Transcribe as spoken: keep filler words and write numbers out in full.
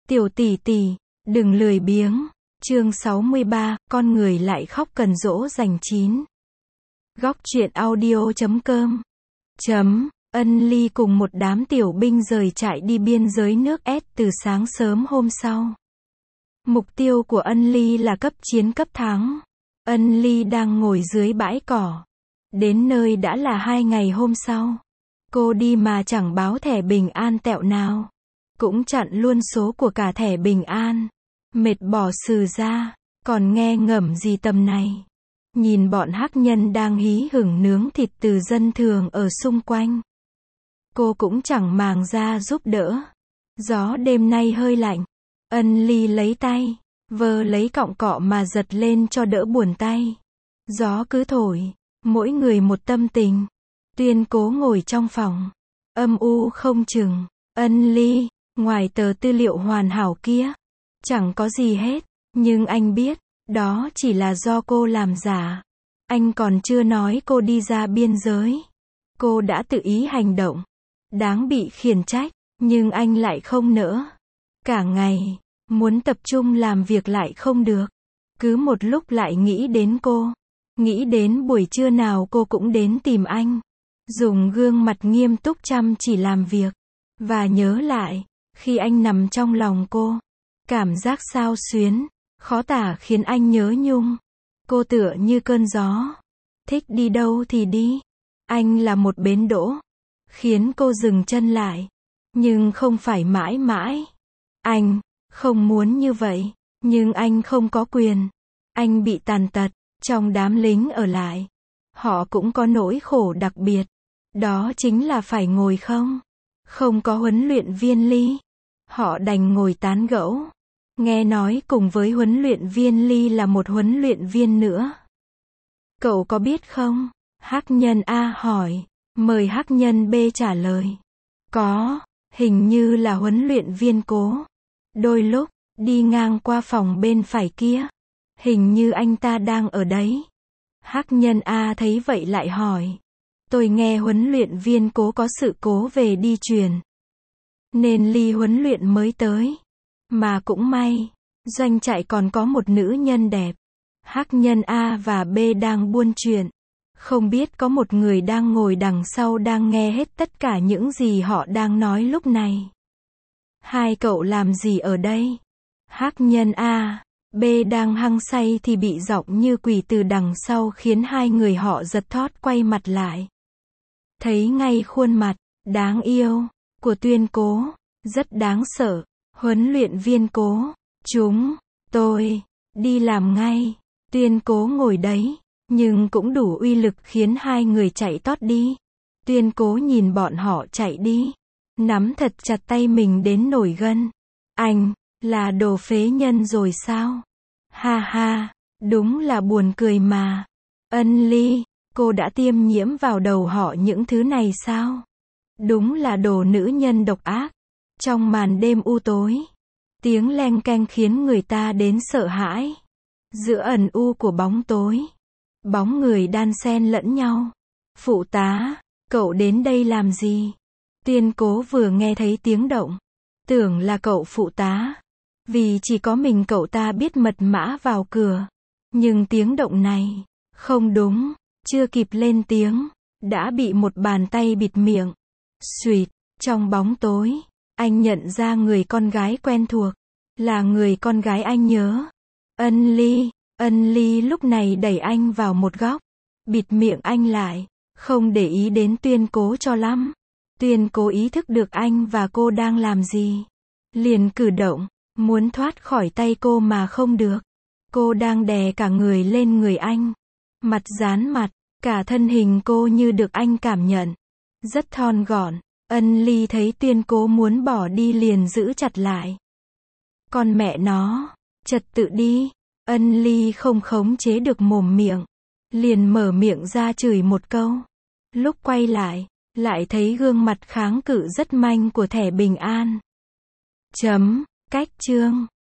Tiểu tỷ tỷ, đừng lười biếng. Chương sáu mươi ba, con người lại khóc cần dỗ dành chín. Góc truyện audio chấm com. Chấm, Ân Ly cùng một đám tiểu binh rời trại đi biên giới nước S từ sáng sớm hôm sau. Mục tiêu của Ân Ly là cấp chiến cấp thắng. Ân Ly đang ngồi dưới bãi cỏ. Đến nơi đã là hai ngày hôm sau. Cô đi mà chẳng báo thẻ bình an tẹo nào. Cũng chặn luôn số của cả thẻ bình an. Mệt bỏ sừ ra, còn nghe ngẩm gì tầm này. Nhìn bọn hắc nhân đang hí hửng nướng thịt từ dân thường ở xung quanh. Cô cũng chẳng màng ra giúp đỡ. Gió đêm nay hơi lạnh. Ân Ly lấy tay, vơ lấy cọng cọ mà giật lên cho đỡ buồn tay. Gió cứ thổi, mỗi người một tâm tình. Tuyên Cố ngồi trong phòng, âm u không chừng. Ân Ly, ngoài tờ tư liệu hoàn hảo kia, chẳng có gì hết, nhưng anh biết, đó chỉ là do cô làm giả. Anh còn chưa nói cô đi ra biên giới. Cô đã tự ý hành động. Đáng bị khiển trách, nhưng anh lại không nỡ. Cả ngày, muốn tập trung làm việc lại không được. Cứ một lúc lại nghĩ đến cô. Nghĩ đến buổi trưa nào cô cũng đến tìm anh. Dùng gương mặt nghiêm túc chăm chỉ làm việc. Và nhớ lại, khi anh nằm trong lòng cô. Cảm giác xao xuyến, khó tả khiến anh nhớ nhung. Cô tựa như cơn gió. Thích đi đâu thì đi. Anh là một bến đỗ. Khiến cô dừng chân lại. Nhưng không phải mãi mãi. Anh không muốn như vậy. Nhưng anh không có quyền. Anh bị tàn tật. Trong đám lính ở lại. Họ cũng có nỗi khổ đặc biệt. Đó chính là phải ngồi không. Không có huấn luyện viên Ly. Họ đành ngồi tán gẫu. Nghe nói cùng với huấn luyện viên Ly là một huấn luyện viên nữa. Cậu có biết không? Hắc nhân A hỏi. Mời hắc nhân B trả lời. Có, hình như là huấn luyện viên Cố. Đôi lúc, đi ngang qua phòng bên phải kia. Hình như anh ta đang ở đấy. Hắc nhân A thấy vậy lại hỏi. Tôi nghe huấn luyện viên Cố có sự cố về đi truyền. Nên Ly huấn luyện mới tới. Mà cũng may, doanh trại còn có một nữ nhân đẹp. Hắc nhân A và B đang buôn chuyện. Không biết có một người đang ngồi đằng sau đang nghe hết tất cả những gì họ đang nói lúc này. Hai cậu làm gì ở đây? Hắc nhân A, B đang hăng say thì bị giọng như quỷ từ đằng sau khiến hai người họ giật thót quay mặt lại. Thấy ngay khuôn mặt, đáng yêu, của Tuyên Cố, rất đáng sợ. Huấn luyện viên Cố, chúng, tôi, đi làm ngay. Tuyên Cố ngồi đấy, nhưng cũng đủ uy lực khiến hai người chạy tót đi. Tuyên Cố nhìn bọn họ chạy đi, nắm thật chặt tay mình đến nổi gân. Anh, là đồ phế nhân rồi sao? Ha ha, đúng là buồn cười mà. Ân Ly, cô đã tiêm nhiễm vào đầu họ những thứ này sao? Đúng là đồ nữ nhân độc ác. Trong màn đêm u tối, tiếng leng keng khiến người ta đến sợ hãi. Giữa ẩn u của bóng tối, bóng người đan xen lẫn nhau. Phụ tá, cậu đến đây làm gì? Tuyên Cố vừa nghe thấy tiếng động, tưởng là cậu phụ tá. Vì chỉ có mình cậu ta biết mật mã vào cửa. Nhưng tiếng động này, không đúng, chưa kịp lên tiếng, đã bị một bàn tay bịt miệng. Xuỵt, trong bóng tối. Anh nhận ra người con gái quen thuộc. Là người con gái anh nhớ. Ân Ly. Ân Ly lúc này đẩy anh vào một góc. Bịt miệng anh lại. Không để ý đến Tuyên Cố cho lắm. Tuyên Cố ý thức được anh và cô đang làm gì. Liền cử động. Muốn thoát khỏi tay cô mà không được. Cô đang đè cả người lên người anh. Mặt dán mặt. Cả thân hình cô như được anh cảm nhận. Rất thon gọn. Ân Ly thấy Tuyên Cố muốn bỏ đi liền giữ chặt lại. Con mẹ nó, trật tự đi. Ân Ly không khống chế được mồm miệng. Liền mở miệng ra chửi một câu. Lúc quay lại, lại thấy gương mặt kháng cự rất manh của thẻ bình an. Chấm, cách chương.